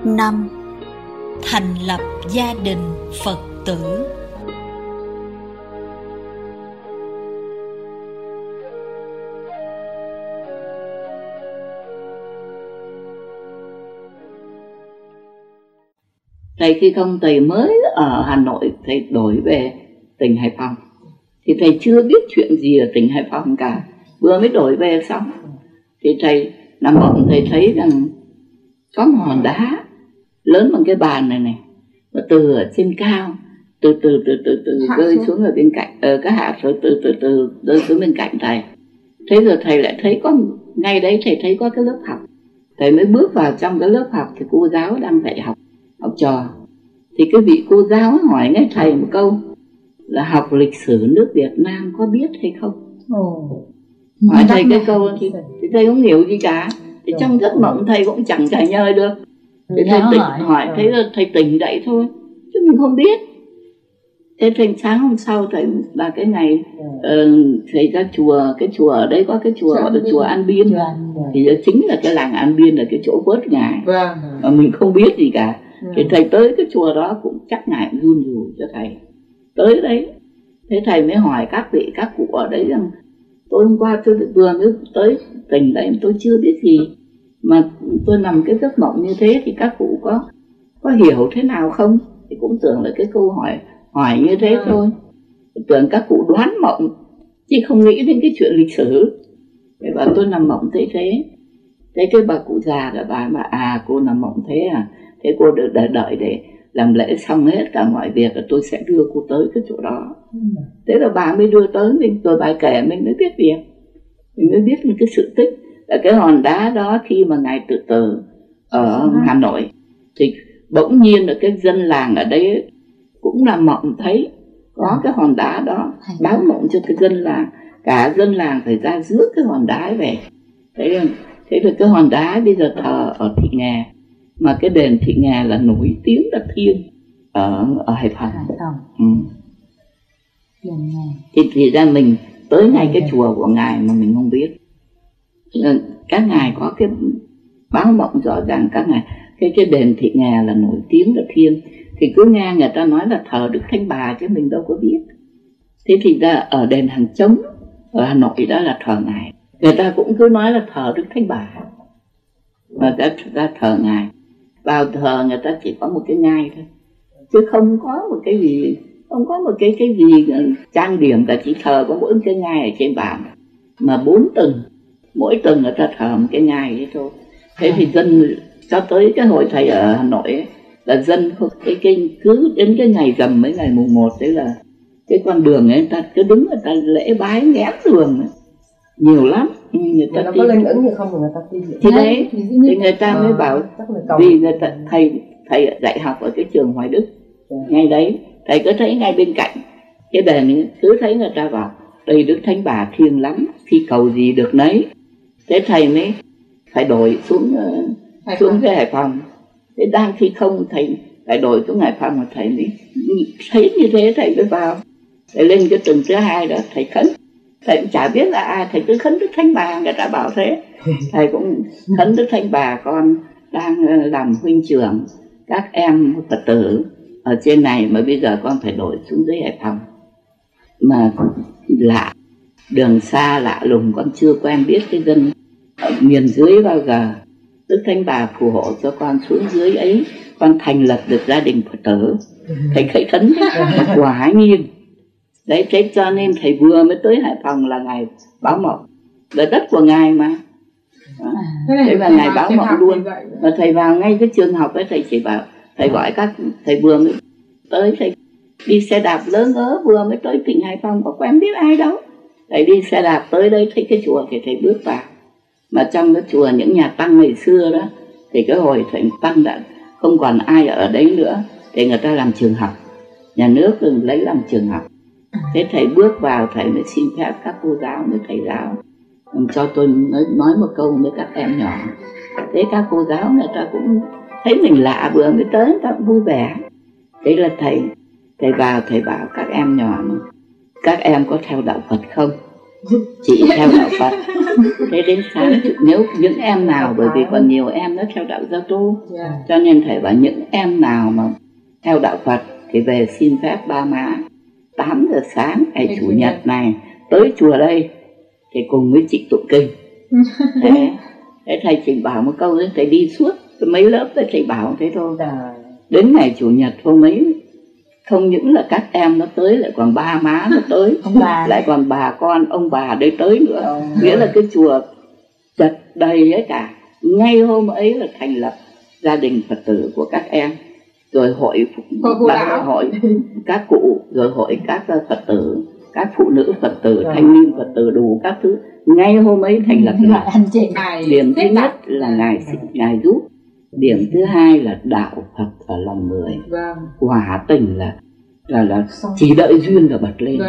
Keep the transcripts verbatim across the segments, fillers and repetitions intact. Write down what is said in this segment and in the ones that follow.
năm. Thành lập gia đình Phật tử. Thầy khi không thầy mới ở Hà Nội, thầy đổi về tỉnh Hải Phòng thì thầy chưa biết chuyện gì ở tỉnh Hải Phòng cả, vừa mới đổi về xong thì thầy nằm mộng, thầy thấy rằng có một hòn đá lớn bằng cái bàn này này, và từ ở trên cao từ từ từ từ từ rơi xuống. xuống ở bên cạnh, ở cái hạt rồi từ từ từ rơi xuống bên cạnh thầy. Thế rồi thầy lại thấy có, ngay đấy thầy thấy có cái lớp học. Thầy mới bước vào trong cái lớp học thì cô giáo đang dạy học học trò. Thì cái vị cô giáo hỏi ngay thầy một câu là học lịch sử nước Việt Nam có biết hay không? Ồ. Hỏi thầy cái câu thì, thì thầy không hiểu gì cả. Thì trong giấc mộng thầy cũng chẳng trả nhơi được. Thì thầy tỉnh hỏi, thấy là thầy tỉnh dậy thôi, chứ mình không biết. Thế thầy sáng hôm sau thầy là cái ngày uh, thầy ra chùa, cái chùa ở đấy có cái chùa gọi là chùa An Biên, thì chính là cái làng An Biên là cái chỗ vớt ngài, mà mình không biết gì cả. Thì thầy tới cái chùa đó cũng chắc ngài run rủi cho thầy tới đấy. Thế thầy mới hỏi các vị các cụ ở đấy rằng tôi hôm qua tôi vừa mới tới tỉnh đấy, tôi chưa biết gì mà tôi nằm cái giấc mộng như thế, thì các cụ có có hiểu thế nào không? Thì cũng tưởng là cái câu hỏi hỏi như thế à. thôi, tưởng các cụ đoán mộng chứ không nghĩ đến cái chuyện lịch sử. Thế bảo tôi nằm mộng thế thế. Thế cái bà cụ già là bà mà à cô nằm mộng thế à? Thế cô đợi, đợi, đợi để làm lễ xong hết cả mọi việc là tôi sẽ đưa cô tới cái chỗ đó. Ừ. Thế là bà mới đưa tới mình, rồi bà kể mình mới biết việc. Mình mới biết một cái sự tích là cái hòn đá đó khi mà ngài tự tử ở Hà Nội thì bỗng nhiên là cái dân làng ở đấy cũng là mộng thấy có cái hòn đá đó, báo mộng cho cái dân làng, cả dân làng phải ra rước cái hòn đá về. Thế, thế là cái hòn đá bây giờ thờ ở Thị Nghè, mà cái đền Thị Nghè là nổi tiếng là thiêng ở ở Hải Phòng. Ừ. Thì thì ra mình tới ngay cái chùa của ngài mà mình không biết. Các ngài có cái báo mộng rõ ràng, các ngài cái cái đền Thị Nghè là nổi tiếng là thiêng, thì cứ nghe người ta nói là thờ Đức Thánh Bà chứ mình đâu có biết. Thế thì ra ở đền Hàng Trống ở Hà Nội đó là thờ ngài, người ta cũng cứ nói là thờ Đức Thánh Bà, mà ta, ta thờ ngài. Vào thờ người ta chỉ có một cái ngai thôi, chứ không có một cái gì, không có một cái cái gì trang điểm cả, chỉ thờ có mỗi cái ngai ở trên bàn, mà bốn tầng, mỗi tầng người ta thờ một cái ngai đấy thôi. Thế thì dân cho tới cái hồi thầy ở Hà Nội ấy, là dân cái, cái cứ đến cái ngày rằm mấy ngày mùng một đấy là cái con đường ấy, người ta cứ đứng người ta lễ bái nghẽn đường ấy. Nhiều lắm, người ta nó có lên ứng hay không người ta tin. Thì đấy, thì người ta mới bảo vì người ta thầy thầy dạy học ở cái trường Hoài Đức, ngay đấy thầy cứ thấy ngay bên cạnh cái đền, cứ thấy người ta bảo đây Đức Thánh Bà thiêng lắm, khi cầu gì được nấy. Thế thầy mới phải đổi xuống uh, xuống cái Hải Phòng. Thế đang khi không thầy phải đổi xuống Hải Phòng, mà thầy mới thấy như thế thầy mới vào. Thầy lên cái tầng thứ hai đó thầy khấn, thầy cũng chả biết là ai, thầy cứ khấn Đức Thánh Bà, người ta bảo thế. Thầy cũng khấn Đức Thánh Bà, con đang làm huynh trưởng các em Phật tử ở trên này, mà bây giờ con phải đổi xuống dưới Hải Phòng, mà lạ, đường xa lạ lùng, con chưa quen biết cái dân ở miền dưới bao giờ. Đức Thánh Bà phù hộ cho con xuống dưới ấy, con thành lập được gia đình Phật tử. Thầy khởi khấn quả nhiên đấy. Thế cho nên thầy vừa mới tới Hải Phòng là ngài báo mộng, là đất của ngài mà. Đó. Thế là ngài báo mộng luôn. Và thầy vào ngay cái trường học ấy, thầy chỉ bảo, thầy gọi các, thầy vừa mới tới, thầy đi xe đạp lớn ớ, vừa mới tới tỉnh Hải Phòng, có quen biết ai đâu. Thầy đi xe đạp tới đây, thấy cái chùa thì thầy bước vào. Mà trong cái chùa những nhà tăng ngày xưa đó, thì cái hồi thầy tăng đã không còn ai ở đấy nữa, thì người ta làm trường học, nhà nước lấy làm trường học. Thế thầy bước vào, thầy mới xin phép các cô giáo với thầy giáo cho tôi nói, nói một câu với các em nhỏ. Thế các cô giáo người ta cũng thấy mình lạ, vừa mới tới người ta cũng vui vẻ. Thế là thầy thầy vào, thầy bảo các em nhỏ, các em có theo đạo Phật không? chị theo đạo Phật. Thế đến sáng nếu những em nào, bởi vì còn nhiều em nó theo đạo Gia Tu, cho nên thầy bảo những em nào mà theo đạo Phật thì về xin phép ba má tám giờ sáng ngày chủ nhật này tới chùa đây thì cùng với chị tụng kinh. Thế, thế thầy chỉ bảo một câu ấy, thầy đi suốt mấy lớp đấy thầy bảo thế thôi. Đến ngày chủ nhật hôm ấy không những là các em nó tới, lại còn ba má nó tới, lại còn bà con ông bà đây tới nữa. ừ. Nghĩa là cái chùa chật đầy hết cả. Ngay hôm ấy là thành lập gia đình Phật tử của các em, rồi hội bạn hội các cụ, rồi hội các Phật tử, các phụ nữ Phật tử, thanh niên Phật tử, đủ các thứ. Ngay hôm ấy thành lập lại. Điểm thứ nhất là ngài ngài giúp, điểm thứ hai là đạo Phật ở lòng người. Quả tình là là là chỉ đợi duyên là bật lên.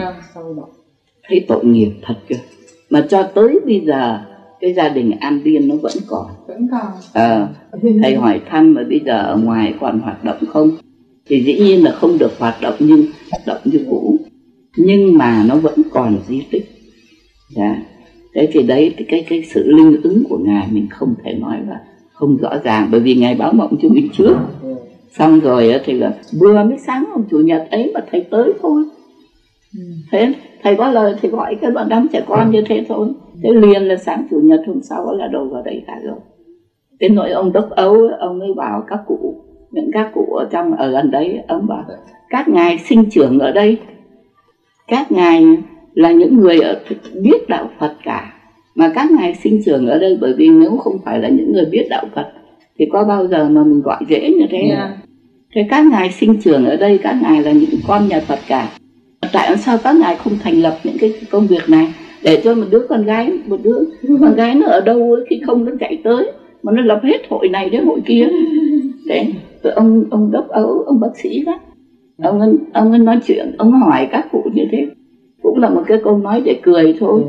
Thấy tội nghiệp thật kìa. Mà cho tới bây giờ cái gia đình An Biên nó vẫn còn. Vẫn còn. À, thầy hỏi thăm mà bây giờ ở ngoài còn hoạt động không? Thì dĩ nhiên là không được hoạt động nhưng hoạt động như cũ. Nhưng mà nó vẫn còn di tích. Dạ. Thế thì đấy cái cái sự linh ứng của ngài mình không thể nói là không rõ ràng, bởi vì ngài báo mộng cho mình trước. Xong rồi thì là vừa mới sáng hôm chủ nhật ấy mà thầy tới thôi. Thế thầy có lời thì gọi cái bọn đám trẻ con như thế thôi. Thế liền là sáng chủ nhật hôm sau là đầu vào đây cả rồi. Thế nội ông Đốc Âu, ông ấy bảo các cụ, những các cụ ở trong ở gần đấy, ông bảo các ngài sinh trưởng ở đây, các ngài là những người ở, biết đạo Phật cả, mà các ngài sinh trưởng ở đây, bởi vì nếu không phải là những người biết đạo Phật thì có bao giờ mà mình gọi dễ như thế. Yeah. Thế các ngài sinh trưởng ở đây, các ngài là những con nhà Phật cả. Tại sao các ngài không thành lập những cái công việc này để cho một đứa con gái, một đứa con gái nó ở đâu ấy, khi không nó chạy tới mà nó lập hết hội này đến hội kia. Đấy, ông ông Đốc Âu, ông bác sĩ đó, ông ấy, ông ấy nói chuyện, ông hỏi các cụ như thế, cũng là một cái câu nói để cười thôi.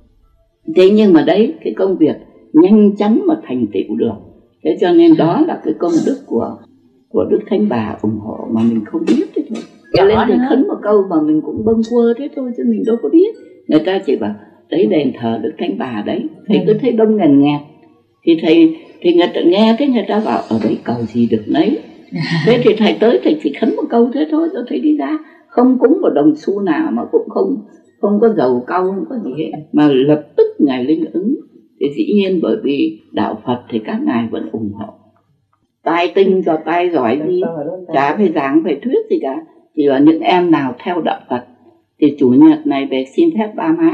Thế nhưng mà đấy, cái công việc nhanh chóng mà thành tựu được. Thế cho nên đó là cái công đức của của Đức Thánh Bà ủng hộ mà mình không biết thế thôi. Cái lên thì khấn một câu mà mình cũng bâng quơ thế thôi chứ mình đâu có biết. Người ta chỉ bảo đấy đền thờ Đức Thánh Bà đấy, thầy cứ thấy đông ngần nghẹt thì thầy thì người ta nghe thế người ta bảo ở đấy cầu gì được nấy. Thế thì thầy tới thầy chỉ khấn một câu thế thôi rồi thầy đi ra, không cúng một đồng xu nào mà cũng không không có dầu cau, không có gì hết, mà lập tức ngài linh ứng. Thì dĩ nhiên bởi vì đạo Phật thì các ngài vẫn ủng hộ. Tai tinh cho tai giỏi gì, chả phải giảng phải thuyết gì cả. Chỉ là những em nào theo đạo Phật thì chủ nhật này về xin phép ba má,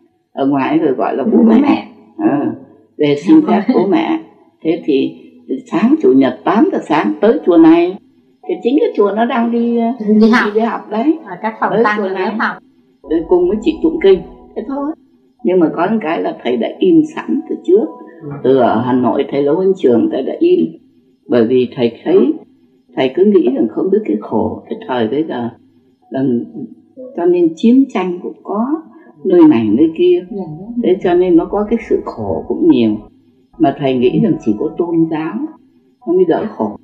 ở ngoài rồi gọi là bố mẹ, à, về xin phép bố mẹ. Thế thì sáng chủ nhật tám giờ sáng tới chùa này, thì chính cái chùa nó đang đi đi học, đi, đi học đấy, ở các phòng tăng lớp học, cùng với chị tụng kinh thế thôi. Nhưng mà có một cái là thầy đã in sẵn từ trước, từ ở Hà Nội thầy Lỗ Huynh Trường thầy đã in, bởi vì thầy thấy thầy cứ nghĩ rằng không biết cái khổ cái thời bây giờ là, cho nên chiến tranh cũng có nơi này nơi kia, thế cho nên nó có cái sự khổ cũng nhiều, mà thầy nghĩ rằng chỉ có tôn giáo nó mới đỡ khổ.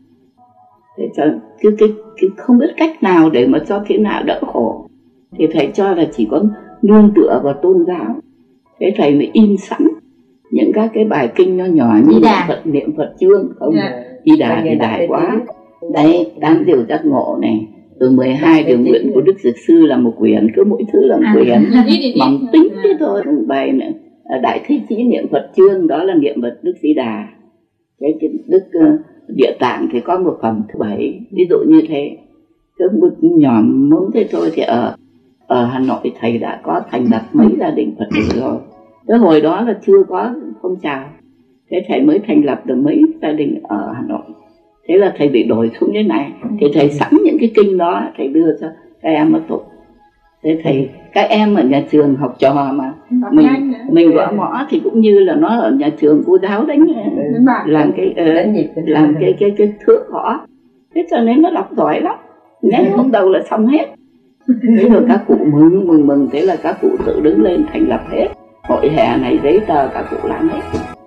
Thế cho cái, cái, cái không biết cách nào để mà cho thế nào đỡ khổ thì thầy cho là chỉ có nương tựa vào tôn giáo. Thế thầy mới in sẵn những các cái bài kinh nho nhỏ như Phật niệm Phật chương không, Di Đà thì đại quá. Đấy, tám điều giác ngộ này, từ mười hai điều nguyện của Đức Dược Sư là một quyển, cứ mỗi thứ là một quyển, mỏng tính thế thôi. Bài nữa, Đại Thế Chí niệm Phật chương, đó là niệm Phật Đức Di Đà. Cái Đức uh, Địa Tạng thì có một phẩm thứ bảy, ví dụ như thế. Cứ một nhỏ muốn thế thôi thì ở ở Hà Nội thầy đã có thành lập mấy gia đình Phật tử rồi. Cái hồi đó là chưa có phong trào, thế thầy mới thành lập được mấy gia đình ở Hà Nội. Thế là thầy bị đổi xuống thế này, thì thầy sẵn những cái kinh đó thầy đưa cho các em ở tụng. Thế thầy, các em ở nhà trường học trò mà mình mình gõ mõ thì cũng như là nó ở nhà trường cô giáo đánh làm cái uh, làm cái cái cái thước gõ. Thế cho nên nó đọc giỏi lắm, ngay hôm đầu là xong hết. Thế rồi các cụ mừng mừng mừng, thế là các cụ tự đứng lên thành lập hết hội hè này, giấy tờ các cụ làm hết.